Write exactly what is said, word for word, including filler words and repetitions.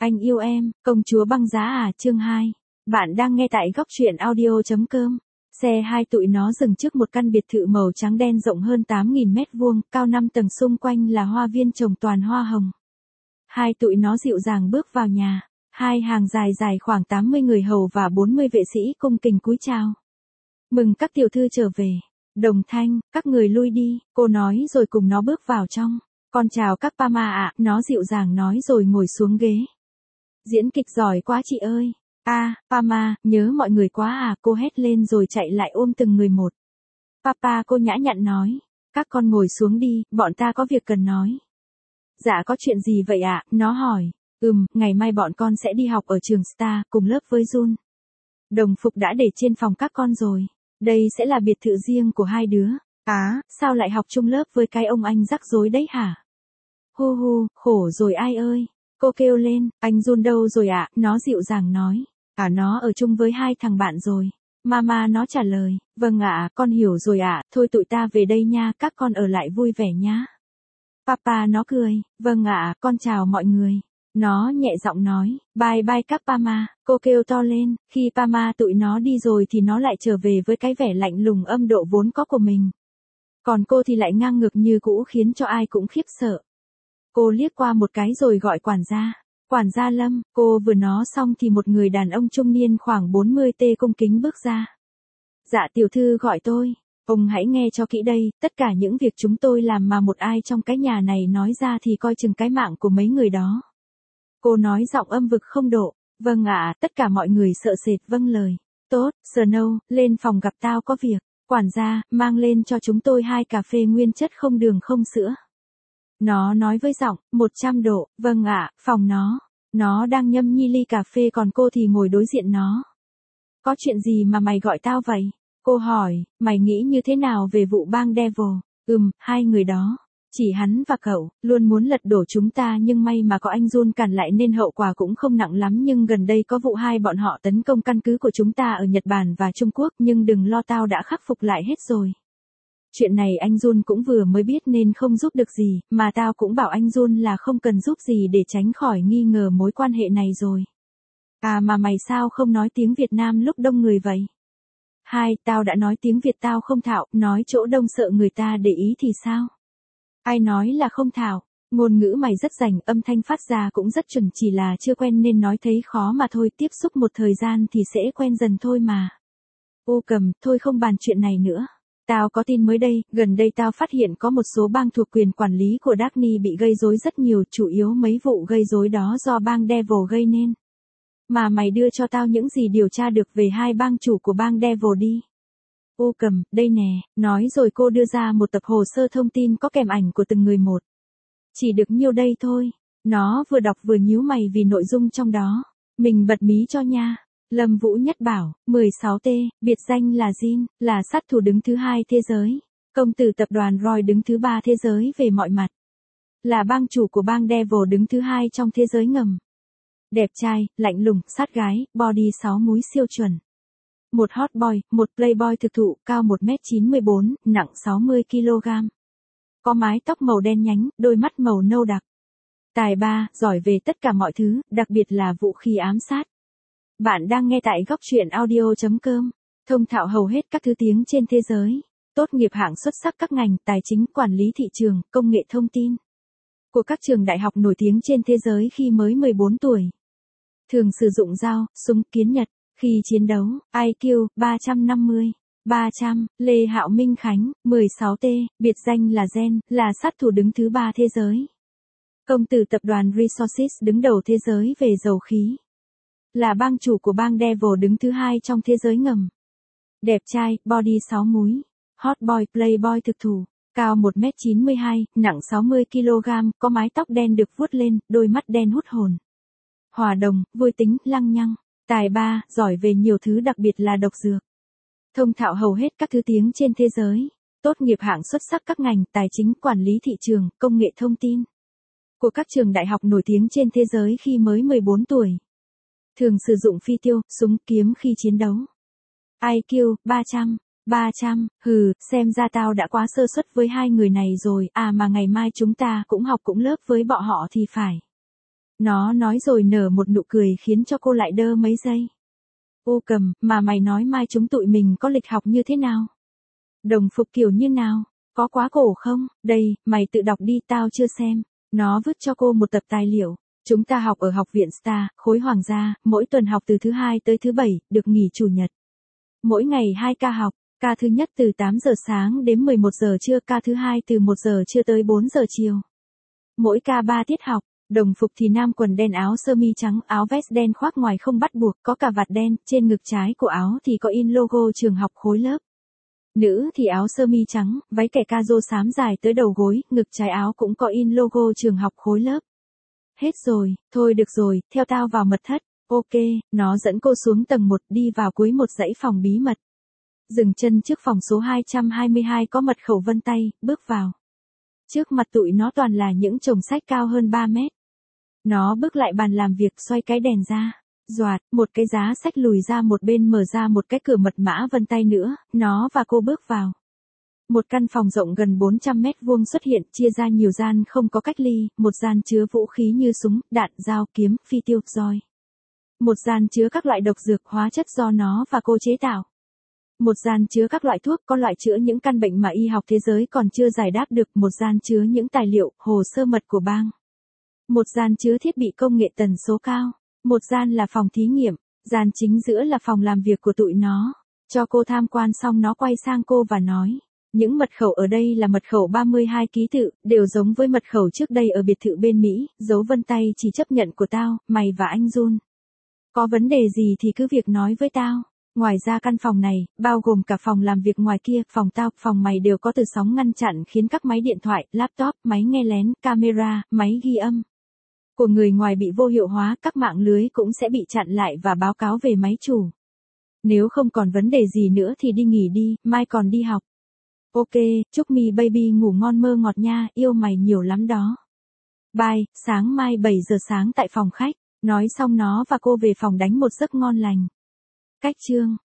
Anh yêu em, công chúa băng giá à, chương hai. Bạn đang nghe tại góc truyện audio.com. Xe hai tụi nó dừng trước một căn biệt thự màu trắng đen rộng hơn tám nghìn mét vuông, cao năm tầng, xung quanh là hoa viên trồng toàn hoa hồng. Hai tụi nó dịu dàng bước vào nhà, hai hàng dài dài khoảng tám mươi người hầu và bốn mươi vệ sĩ cung kính cúi chào. Mừng các tiểu thư trở về. Đồng thanh, các người lui đi, cô nói rồi cùng nó bước vào trong. Con chào các Pama ạ, nó dịu dàng nói rồi ngồi xuống ghế. Diễn kịch giỏi quá chị ơi. A, à, Pama, nhớ mọi người quá à, cô hét lên rồi chạy lại ôm từng người một. Papa, cô nhã nhặn nói. Các con ngồi xuống đi, bọn ta có việc cần nói. Dạ có chuyện gì vậy ạ, nó hỏi. Ừm, ngày mai bọn con sẽ đi học ở trường Star, cùng lớp với Jun. Đồng phục đã để trên phòng các con rồi. Đây sẽ là biệt thự riêng của hai đứa. Á, à, sao lại học chung lớp với cái ông anh rắc rối đấy hả? Hu hu, khổ rồi ai ơi. Cô kêu lên, anh Jun đâu rồi ạ, à? Nó dịu dàng nói. À, nó ở chung với hai thằng bạn rồi. Mama nó trả lời, vâng ạ, con hiểu rồi ạ, à. Thôi tụi ta về đây nha, các con ở lại vui vẻ nhá. Papa nó cười, vâng ạ, con chào mọi người. Nó nhẹ giọng nói, bye bye các Pama, cô kêu to lên, khi Pama tụi nó đi rồi thì nó lại trở về với cái vẻ lạnh lùng âm độ vốn có của mình. Còn cô thì lại ngang ngược như cũ khiến cho ai cũng khiếp sợ. Cô liếc qua một cái rồi gọi quản gia. Quản gia Lâm, cô vừa nói xong thì một người đàn ông trung niên khoảng bốn mươi tuổi cung kính bước ra. Dạ tiểu thư gọi tôi. Ông hãy nghe cho kỹ đây, tất cả những việc chúng tôi làm mà một ai trong cái nhà này nói ra thì coi chừng cái mạng của mấy người đó. Cô nói giọng âm vực không độ. Vâng ạ, tất cả mọi người sợ sệt vâng lời. Tốt, Snow, lên phòng gặp tao có việc. Quản gia, mang lên cho chúng tôi hai cà phê nguyên chất không đường không sữa. Nó nói với giọng, một trăm độ, vâng ạ, phòng nó. Nó đang nhâm nhi ly cà phê còn cô thì ngồi đối diện nó. Có chuyện gì mà mày gọi tao vậy? Cô hỏi, mày nghĩ như thế nào về vụ bang Devil? Ừm, hai người đó. Chỉ hắn và cậu, luôn muốn lật đổ chúng ta nhưng may mà có anh Jun cản lại nên hậu quả cũng không nặng lắm, nhưng gần đây có vụ hai bọn họ tấn công căn cứ của chúng ta ở Nhật Bản và Trung Quốc, nhưng đừng lo, tao đã khắc phục lại hết rồi. Chuyện này anh Jun cũng vừa mới biết nên không giúp được gì, mà tao cũng bảo anh Jun là không cần giúp gì để tránh khỏi nghi ngờ mối quan hệ này rồi. À mà mày sao không nói tiếng Việt Nam lúc đông người vậy? Hai, tao đã nói tiếng Việt tao không thạo, nói chỗ đông sợ người ta để ý thì sao? Ai nói là không thạo, ngôn ngữ mày rất rành, âm thanh phát ra cũng rất chuẩn, chỉ là chưa quen nên nói thấy khó mà thôi, tiếp xúc một thời gian thì sẽ quen dần thôi mà. Ô cầm, thôi không bàn chuyện này nữa. Tao có tin mới đây, gần đây tao phát hiện có một số bang thuộc quyền quản lý của Daphne bị gây rối rất nhiều, chủ yếu mấy vụ gây rối đó do bang Devil gây nên. Mà mày đưa cho tao những gì điều tra được về hai bang chủ của bang Devil đi. Ô cầm, đây nè, nói rồi cô đưa ra một tập hồ sơ thông tin có kèm ảnh của từng người một. Chỉ được nhiêu đây thôi. Nó vừa đọc vừa nhíu mày vì nội dung trong đó. Mình bật mí cho nha. Lâm Vũ Nhất bảo, mười sáu tuổi, biệt danh là Jin, là sát thủ đứng thứ hai thế giới. Công tử tập đoàn Roy đứng thứ ba thế giới về mọi mặt. Là bang chủ của bang Devil đứng thứ hai trong thế giới ngầm. Đẹp trai, lạnh lùng, sát gái, body sáu múi siêu chuẩn. Một hot boy, một playboy thực thụ, cao một mét chín mươi bốn, nặng sáu mươi ki lô gam. Có mái tóc màu đen nhánh, đôi mắt màu nâu đặc. Tài ba, giỏi về tất cả mọi thứ, đặc biệt là vũ khí ám sát. Bạn đang nghe tại góc truyện audio.com. Thông thạo hầu hết các thứ tiếng trên thế giới. Tốt nghiệp hạng xuất sắc các ngành tài chính, quản lý thị trường, công nghệ thông tin. Của các trường đại học nổi tiếng trên thế giới khi mới mười bốn tuổi. Thường sử dụng dao, súng kiến Nhật. Khi chiến đấu, i kiu ba trăm năm mươi. ba trăm, Lê Hạo Minh Khánh, mười sáu tuổi, biệt danh là Gen, là sát thủ đứng thứ ba thế giới. Công tử tập đoàn Resources đứng đầu thế giới về dầu khí. Là bang chủ của bang Devil đứng thứ hai trong thế giới ngầm. Đẹp trai, body sáu múi. Hot boy, playboy thực thụ. Cao một mét chín mươi hai, nặng sáu mươi ki lô gam, có mái tóc đen được vuốt lên, đôi mắt đen hút hồn. Hòa đồng, vui tính, lăng nhăng. Tài ba, giỏi về nhiều thứ đặc biệt là độc dược. Thông thạo hầu hết các thứ tiếng trên thế giới. Tốt nghiệp hạng xuất sắc các ngành tài chính, quản lý thị trường, công nghệ thông tin. Của các trường đại học nổi tiếng trên thế giới khi mới mười bốn tuổi. Thường sử dụng phi tiêu, súng kiếm khi chiến đấu. i kiu ba trăm. ba trăm, hừ, xem ra tao đã quá sơ suất với hai người này rồi, à mà ngày mai chúng ta cũng học cũng lớp với bọn họ thì phải. Nó nói rồi nở một nụ cười khiến cho cô lại đơ mấy giây. Ô Cầm, mà mày nói mai chúng tụi mình có lịch học như thế nào? Đồng phục kiểu như nào? Có quá cổ không? Đây, mày tự đọc đi, tao chưa xem. Nó vứt cho cô một tập tài liệu. Chúng ta học ở học viện Star, khối hoàng gia, mỗi tuần học từ thứ hai tới thứ bảy, được nghỉ chủ nhật. Mỗi ngày hai ca học, ca thứ nhất từ tám giờ sáng đến mười một giờ trưa, ca thứ hai từ một giờ trưa tới bốn giờ chiều. Mỗi ca ba tiết học, đồng phục thì nam quần đen áo sơ mi trắng, áo vest đen khoác ngoài không bắt buộc, có cà vạt đen, trên ngực trái của áo thì có in logo trường học khối lớp. Nữ thì áo sơ mi trắng, váy kẻ ca rô xám dài tới đầu gối, ngực trái áo cũng có in logo trường học khối lớp. Hết rồi, thôi được rồi, theo tao vào mật thất. Ok, nó dẫn cô xuống tầng một, đi vào cuối một dãy phòng bí mật. Dừng chân trước phòng số hai trăm hai mươi hai có mật khẩu vân tay, bước vào. Trước mặt tụi nó toàn là những chồng sách cao hơn ba mét. Nó bước lại bàn làm việc, xoay cái đèn ra. Doạt, một cái giá sách lùi ra một bên, mở ra một cái cửa mật mã vân tay nữa, nó và cô bước vào. Một căn phòng rộng gần bốn trăm mét vuông xuất hiện, chia ra nhiều gian không có cách ly, một gian chứa vũ khí như súng, đạn, dao, kiếm, phi tiêu, roi. Một gian chứa các loại độc dược, hóa chất do nó và cô chế tạo. Một gian chứa các loại thuốc, có loại chữa những căn bệnh mà y học thế giới còn chưa giải đáp được, một gian chứa những tài liệu, hồ sơ mật của bang. Một gian chứa thiết bị công nghệ tần số cao. Một gian là phòng thí nghiệm, gian chính giữa là phòng làm việc của tụi nó. Cho cô tham quan xong nó quay sang cô và nói, những mật khẩu ở đây là mật khẩu ba mươi hai ký tự, đều giống với mật khẩu trước đây ở biệt thự bên Mỹ, dấu vân tay chỉ chấp nhận của tao, mày và anh Jun. Có vấn đề gì thì cứ việc nói với tao. Ngoài ra căn phòng này, bao gồm cả phòng làm việc ngoài kia, phòng tao, phòng mày đều có từ sóng ngăn chặn khiến các máy điện thoại, laptop, máy nghe lén, camera, máy ghi âm của người ngoài bị vô hiệu hóa, các mạng lưới cũng sẽ bị chặn lại và báo cáo về máy chủ. Nếu không còn vấn đề gì nữa thì đi nghỉ đi, mai còn đi học. Ok, chúc mi baby ngủ ngon mơ ngọt nha, yêu mày nhiều lắm đó. Bye, sáng mai bảy giờ sáng tại phòng khách. Nói xong nó và cô về phòng đánh một giấc ngon lành. Cách chương